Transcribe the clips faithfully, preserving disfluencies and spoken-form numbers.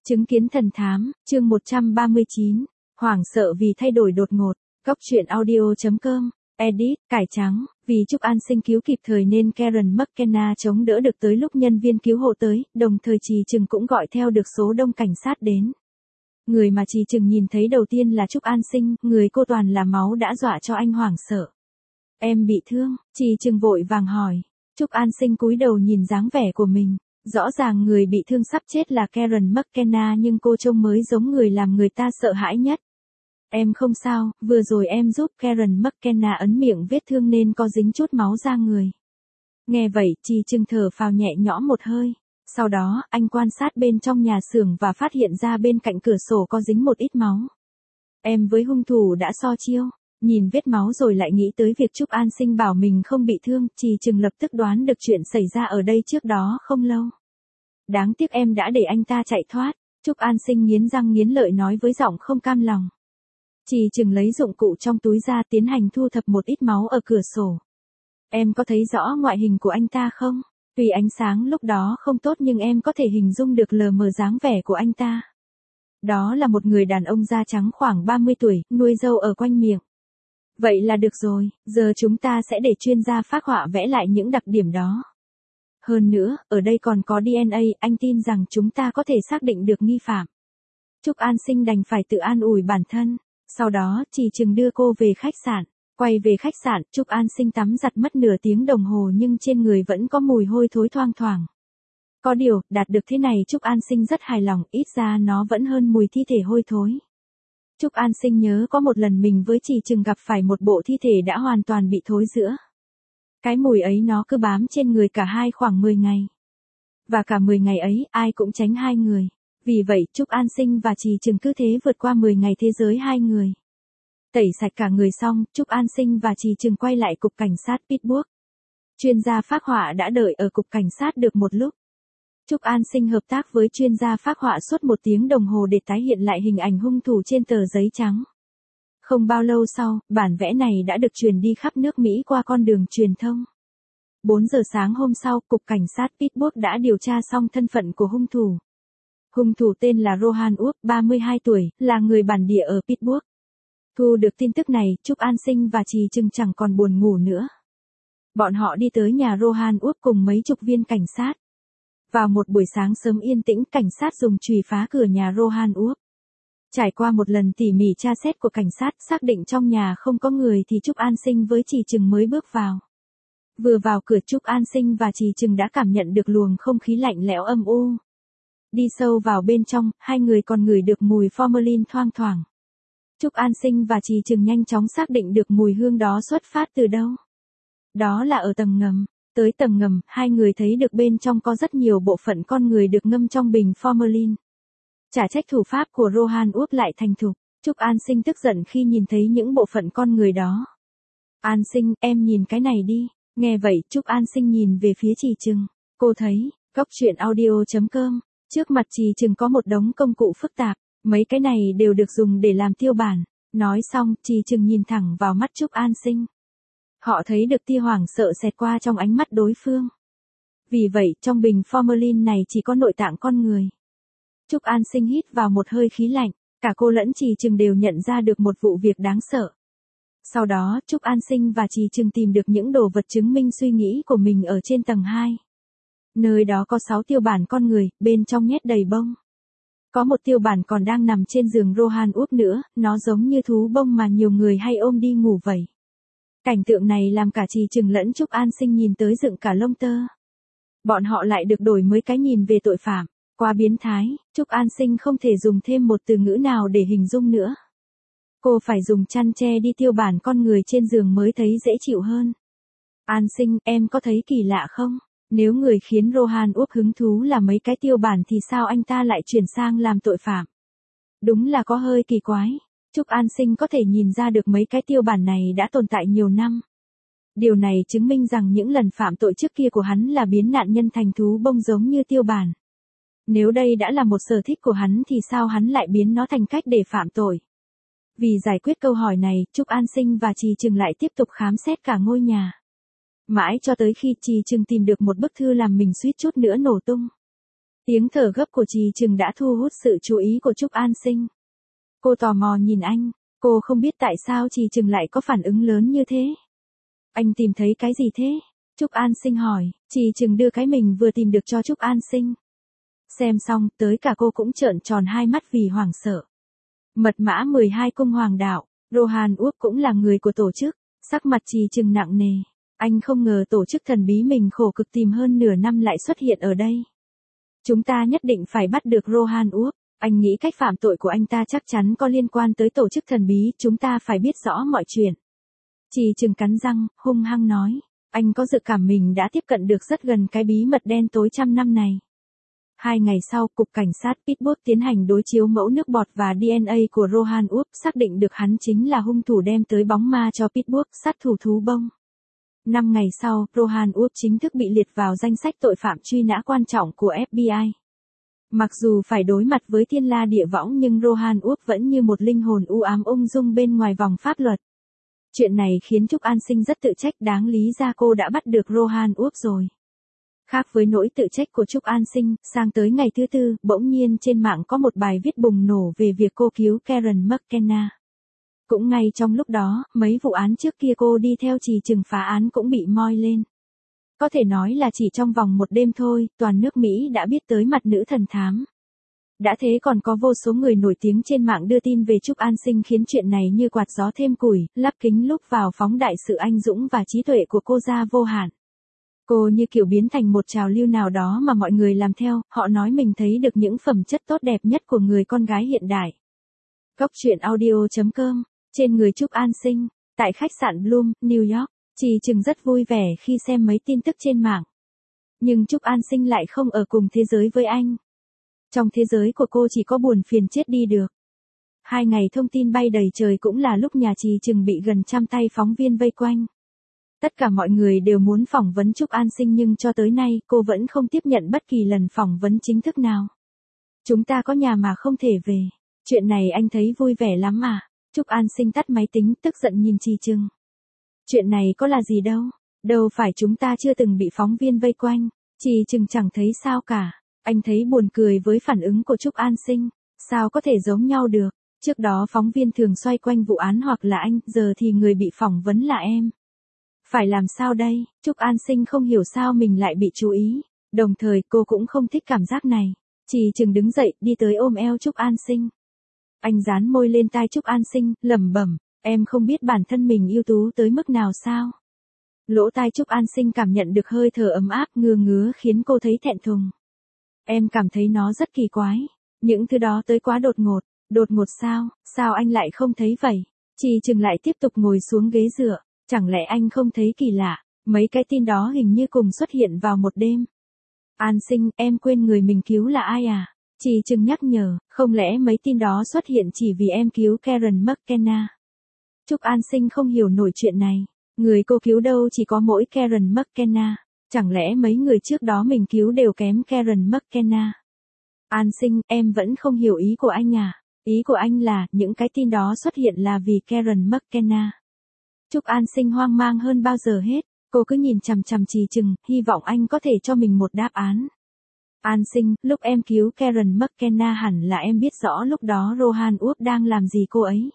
Chứng kiến thần thám, chương một trăm ba mươi chín, hoảng sợ vì thay đổi đột ngột, góc truyện audio chấm com, edit, cải trắng, vì Trúc An Sinh cứu kịp thời nên Karen McKenna chống đỡ được tới lúc nhân viên cứu hộ tới, đồng thời Trì Trừng cũng gọi theo được số đông cảnh sát đến. Người mà Trì Trừng nhìn thấy đầu tiên là Trúc An Sinh, người cô toàn là máu đã dọa cho anh hoảng sợ. Em bị thương, Trì Trừng vội vàng hỏi. Trúc An Sinh cúi đầu nhìn dáng vẻ của mình. Rõ ràng người bị thương sắp chết là Karen McKenna nhưng cô trông mới giống người làm người ta sợ hãi nhất. Em không sao, vừa rồi em giúp Karen McKenna ấn miệng vết thương nên có dính chút máu ra người. Nghe vậy, Trì Trừng thở phào nhẹ nhõm một hơi. Sau đó, anh quan sát bên trong nhà xưởng và phát hiện ra bên cạnh cửa sổ có dính một ít máu. Em với hung thủ đã so chiêu. Nhìn vết máu rồi lại nghĩ tới việc Trúc An Sinh bảo mình không bị thương, Trì Trừng lập tức đoán được chuyện xảy ra ở đây trước đó không lâu. Đáng tiếc em đã để anh ta chạy thoát, Trúc An Sinh nghiến răng nghiến lợi nói với giọng không cam lòng. Trì Trừng lấy dụng cụ trong túi ra tiến hành thu thập một ít máu ở cửa sổ. Em có thấy rõ ngoại hình của anh ta không? Tuy ánh sáng lúc đó không tốt nhưng em có thể hình dung được lờ mờ dáng vẻ của anh ta. Đó là một người đàn ông da trắng khoảng ba mươi tuổi, nuôi râu ở quanh miệng. Vậy là được rồi, giờ chúng ta sẽ để chuyên gia phác họa vẽ lại những đặc điểm đó. Hơn nữa, ở đây còn có đê en a, anh tin rằng chúng ta có thể xác định được nghi phạm. Trúc An Sinh đành phải tự an ủi bản thân. Sau đó, Trì Trừng đưa cô về khách sạn. Quay về khách sạn, Trúc An Sinh tắm giặt mất nửa tiếng đồng hồ nhưng trên người vẫn có mùi hôi thối thoang thoảng. Có điều, đạt được thế này Trúc An Sinh rất hài lòng, ít ra nó vẫn hơn mùi thi thể hôi thối. Trúc An Sinh nhớ có một lần mình với Trì Trừng gặp phải một bộ thi thể đã hoàn toàn bị thối rữa. Cái mùi ấy nó cứ bám trên người cả hai khoảng mười ngày. Và cả mười ngày ấy, ai cũng tránh hai người. Vì vậy, Trúc An Sinh và Trì Trừng cứ thế vượt qua mười ngày thế giới hai người. Tẩy sạch cả người xong, Trúc An Sinh và Trì Trừng quay lại cục cảnh sát Pittsburgh. Chuyên gia phác họa đã đợi ở cục cảnh sát được một lúc. Trúc An Sinh hợp tác với chuyên gia phác họa suốt một tiếng đồng hồ để tái hiện lại hình ảnh hung thủ trên tờ giấy trắng. Không bao lâu sau, bản vẽ này đã được truyền đi khắp nước Mỹ qua con đường truyền thông. bốn giờ sáng hôm sau, cục cảnh sát Pittsburgh đã điều tra xong thân phận của hung thủ. Hung thủ tên là Rohan Uok, ba mươi hai tuổi, là người bản địa ở Pittsburgh. Thu được tin tức này, Trúc An Sinh và Trì Trừng chẳng còn buồn ngủ nữa. Bọn họ đi tới nhà Rohan Uok cùng mấy chục viên cảnh sát. Vào một buổi sáng sớm yên tĩnh, cảnh sát dùng chùy phá cửa nhà Rohan Uok. Trải qua một lần tỉ mỉ tra xét của cảnh sát, xác định trong nhà không có người thì Trúc An Sinh với Trì Trừng mới bước vào. Vừa vào cửa, Trúc An Sinh và Trì Trừng đã cảm nhận được luồng không khí lạnh lẽo âm u. Đi sâu vào bên trong, hai người còn ngửi được mùi formalin thoang thoảng. Trúc An Sinh và Trì Trừng nhanh chóng xác định được mùi hương đó xuất phát từ đâu. Đó là ở tầng ngầm. Tới tầng ngầm, hai người thấy được bên trong có rất nhiều bộ phận con người được ngâm trong bình formalin. Chả trách thủ pháp của Rohan Uok lại thành thục. Trúc An Sinh tức giận khi nhìn thấy những bộ phận con người đó. An Sinh, em nhìn cái này đi. Nghe vậy, Trúc An Sinh nhìn về phía Trì Trừng. Cô thấy, góc truyện audio chấm com, trước mặt Trì Trừng có một đống công cụ phức tạp. Mấy cái này đều được dùng để làm tiêu bản. Nói xong, Trì Trừng nhìn thẳng vào mắt Trúc An Sinh. Họ thấy được tia hoảng sợ xẹt qua trong ánh mắt đối phương. Vì vậy, trong bình formalin này chỉ có nội tạng con người. Trúc An Sinh hít vào một hơi khí lạnh, cả cô lẫn Trì Trừng đều nhận ra được một vụ việc đáng sợ. Sau đó, Trúc An Sinh và Trì Trừng tìm được những đồ vật chứng minh suy nghĩ của mình ở trên tầng hai. Nơi đó có sáu tiêu bản con người, bên trong nhét đầy bông. Có một tiêu bản còn đang nằm trên giường Rohan Uok nữa, nó giống như thú bông mà nhiều người hay ôm đi ngủ vậy. Cảnh tượng này làm cả Trì Trừng lẫn Trúc An Sinh nhìn tới dựng cả lông tơ. Bọn họ lại được đổi mới cái nhìn về tội phạm. Quá biến thái, Trúc An Sinh không thể dùng thêm một từ ngữ nào để hình dung nữa. Cô phải dùng chăn che đi tiêu bản con người trên giường mới thấy dễ chịu hơn. An Sinh, em có thấy kỳ lạ không? Nếu người khiến Rohan Uok hứng thú là mấy cái tiêu bản thì sao anh ta lại chuyển sang làm tội phạm? Đúng là có hơi kỳ quái. Trúc An Sinh có thể nhìn ra được mấy cái tiêu bản này đã tồn tại nhiều năm. Điều này chứng minh rằng những lần phạm tội trước kia của hắn là biến nạn nhân thành thú bông giống như tiêu bản. Nếu đây đã là một sở thích của hắn thì sao hắn lại biến nó thành cách để phạm tội? Vì giải quyết câu hỏi này, Trúc An Sinh và Trì Trừng lại tiếp tục khám xét cả ngôi nhà. Mãi cho tới khi Trì Trừng tìm được một bức thư làm mình suýt chút nữa nổ tung. Tiếng thở gấp của Trì Trừng đã thu hút sự chú ý của Trúc An Sinh. Cô tò mò nhìn anh, cô không biết tại sao Trì Trừng lại có phản ứng lớn như thế. Anh tìm thấy cái gì thế? Trúc An Sinh hỏi, Trì Trừng đưa cái mình vừa tìm được cho Trúc An Sinh. Xem xong, tới cả cô cũng trợn tròn hai mắt vì hoảng sợ. Mật mã mười hai cung hoàng đạo, Rohan Uốc cũng là người của tổ chức, sắc mặt Trì Trừng nặng nề. Anh không ngờ tổ chức thần bí mình khổ cực tìm hơn nửa năm lại xuất hiện ở đây. Chúng ta nhất định phải bắt được Rohan Uốc. Anh nghĩ cách phạm tội của anh ta chắc chắn có liên quan tới tổ chức thần bí, chúng ta phải biết rõ mọi chuyện. Trì Trừng cắn răng, hung hăng nói. Anh có dự cảm mình đã tiếp cận được rất gần cái bí mật đen tối trăm năm này. Hai ngày sau, Cục Cảnh sát Pittsburgh tiến hành đối chiếu mẫu nước bọt và đê en a của Rohan Uốc, xác định được hắn chính là hung thủ đem tới bóng ma cho Pittsburgh, sát thủ thú bông. Năm ngày sau, Rohan Uốc chính thức bị liệt vào danh sách tội phạm truy nã quan trọng của ép bê i. Mặc dù phải đối mặt với thiên la địa võng nhưng Rohan Uốc vẫn như một linh hồn u ám ung dung bên ngoài vòng pháp luật. Chuyện này khiến Trúc An Sinh rất tự trách, đáng lý ra cô đã bắt được Rohan Uốc rồi. Khác với nỗi tự trách của Trúc An Sinh, sang tới ngày thứ tư, bỗng nhiên trên mạng có một bài viết bùng nổ về việc cô cứu Karen McKenna. Cũng ngay trong lúc đó, mấy vụ án trước kia cô đi theo Trì Trừng phá án cũng bị moi lên. Có thể nói là chỉ trong vòng một đêm thôi, toàn nước Mỹ đã biết tới mặt nữ thần thám. Đã thế còn có vô số người nổi tiếng trên mạng đưa tin về Trúc An Sinh khiến chuyện này như quạt gió thêm củi, lắp kính lúc vào phóng đại sự anh dũng và trí tuệ của cô ra vô hạn. Cô như kiểu biến thành một trào lưu nào đó mà mọi người làm theo, họ nói mình thấy được những phẩm chất tốt đẹp nhất của người con gái hiện đại. Góc truyện audio chấm com, trên người Trúc An Sinh, tại khách sạn Bloom, New York, Trì Trừng rất vui vẻ khi xem mấy tin tức trên mạng. Nhưng Trúc An Sinh lại không ở cùng thế giới với anh. Trong thế giới của cô chỉ có buồn phiền chết đi được. Hai ngày thông tin bay đầy trời cũng là lúc nhà Trì Trừng bị gần trăm tay phóng viên vây quanh. Tất cả mọi người đều muốn phỏng vấn Trúc An Sinh nhưng cho tới nay cô vẫn không tiếp nhận bất kỳ lần phỏng vấn chính thức nào. Chúng ta có nhà mà không thể về. Chuyện này anh thấy vui vẻ lắm à? Trúc An Sinh tắt máy tính tức giận nhìn Trì Trừng. Chuyện này có là gì đâu. Đâu phải chúng ta chưa từng bị phóng viên vây quanh. Trì Trừng chẳng thấy sao cả. Anh thấy buồn cười với phản ứng của Trúc An Sinh. Sao có thể giống nhau được? Trước đó phóng viên thường xoay quanh vụ án hoặc là anh, giờ thì người bị phỏng vấn là em. Phải làm sao đây? Trúc An Sinh không hiểu sao mình lại bị chú ý. Đồng thời cô cũng không thích cảm giác này. Trì Trừng đứng dậy đi tới ôm eo Trúc An Sinh. Anh dán môi lên tai Trúc An Sinh, lẩm bẩm, em không biết bản thân mình ưu tú tới mức nào sao? Lỗ tai Trúc An Sinh cảm nhận được hơi thở ấm áp ngứa ngứa khiến cô thấy thẹn thùng. Em cảm thấy nó rất kỳ quái. Những thứ đó tới quá đột ngột. Đột ngột sao? Sao anh lại không thấy vậy? Trì Trừng lại tiếp tục ngồi xuống ghế dựa. Chẳng lẽ anh không thấy kỳ lạ? Mấy cái tin đó hình như cùng xuất hiện vào một đêm. An Sinh, em quên người mình cứu là ai à? Trì Trừng nhắc nhở, không lẽ mấy tin đó xuất hiện chỉ vì em cứu Karen McKenna? Trúc An Sinh không hiểu nổi chuyện này. Người cô cứu đâu chỉ có mỗi Karen McKenna. Chẳng lẽ mấy người trước đó mình cứu đều kém Karen McKenna? An Sinh, em vẫn không hiểu ý của anh à? Ý của anh là, những cái tin đó xuất hiện là vì Karen McKenna. Trúc An Sinh hoang mang hơn bao giờ hết, cô cứ nhìn chằm chằm Trì Trừng, hy vọng anh có thể cho mình một đáp án. An Sinh, lúc em cứu Karen McKenna hẳn là em biết rõ lúc đó Rohan Uốc đang làm gì cô ấy.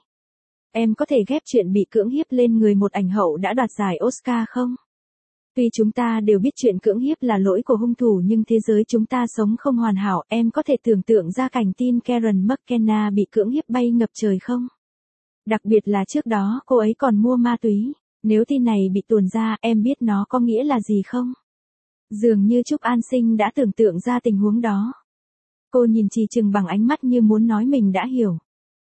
Em có thể ghép chuyện bị cưỡng hiếp lên người một ảnh hậu đã đoạt giải Oscar không? Tuy chúng ta đều biết chuyện cưỡng hiếp là lỗi của hung thủ nhưng thế giới chúng ta sống không hoàn hảo, em có thể tưởng tượng ra cảnh tin Karen McKenna bị cưỡng hiếp bay ngập trời không? Đặc biệt là trước đó cô ấy còn mua ma túy. Nếu tin này bị tuồn ra, em biết nó có nghĩa là gì không? Dường như Trúc An Sinh đã tưởng tượng ra tình huống đó. Cô nhìn Trì Trừng bằng ánh mắt như muốn nói mình đã hiểu.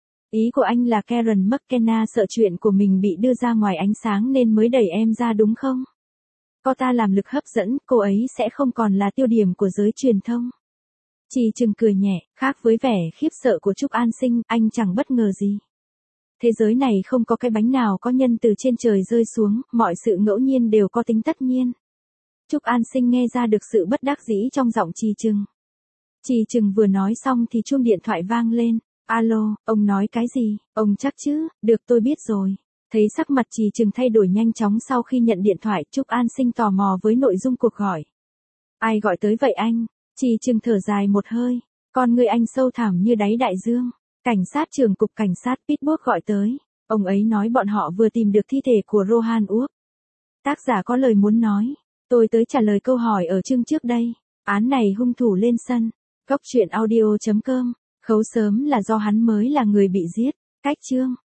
Ý của anh là Karen McKenna sợ chuyện của mình bị đưa ra ngoài ánh sáng nên mới đẩy em ra đúng không? Có ta làm lực hấp dẫn, cô ấy sẽ không còn là tiêu điểm của giới truyền thông. Trì Trừng cười nhẹ, khác với vẻ khiếp sợ của Trúc An Sinh, anh chẳng bất ngờ gì. Thế giới này không có cái bánh nào có nhân từ trên trời rơi xuống, mọi sự ngẫu nhiên đều có tính tất nhiên. Trúc An Sinh nghe ra được sự bất đắc dĩ trong giọng Trì Trừng. Trì Trừng vừa nói xong thì chuông điện thoại vang lên. Alo, ông nói cái gì? Ông chắc chứ? Được tôi biết rồi. Thấy sắc mặt Trì Trừng thay đổi nhanh chóng sau khi nhận điện thoại, Trúc An Sinh tò mò với nội dung cuộc gọi. Ai gọi tới vậy anh? Chi Trừng thở dài một hơi, con người anh sâu thẳm như đáy đại dương. Cảnh sát trưởng cục cảnh sát Pittsburgh gọi tới. Ông ấy nói bọn họ vừa tìm được thi thể của Rohan Wood. Tác giả có lời muốn nói. Tôi tới trả lời câu hỏi ở chương trước đây. Án này hung thủ lên sân. Góc truyện audio chấm com. Khấu sớm là do hắn mới là người bị giết. Cách chương.